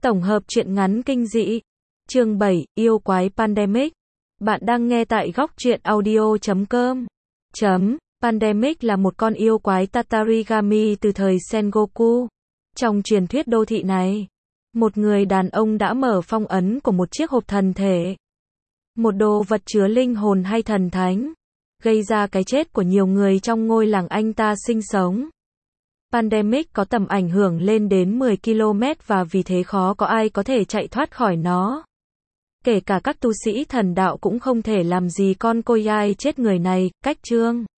Tổng hợp truyện ngắn kinh dị. Chương 7, yêu quái Pandemic. Bạn đang nghe tại góc truyện audio.com. Pandemic là một con yêu quái Tatarigami từ thời Sengoku. Trong truyền thuyết đô thị này, một người đàn ông đã mở phong ấn của một chiếc hộp thần thể. Một đồ vật chứa linh hồn hay thần thánh, gây ra cái chết của nhiều người trong ngôi làng anh ta sinh sống. Pandemic có tầm ảnh hưởng lên đến 10 km và vì thế khó có ai có thể chạy thoát khỏi nó. Kể cả các tu sĩ thần đạo cũng không thể làm gì con Koyai chết người này. Cách chương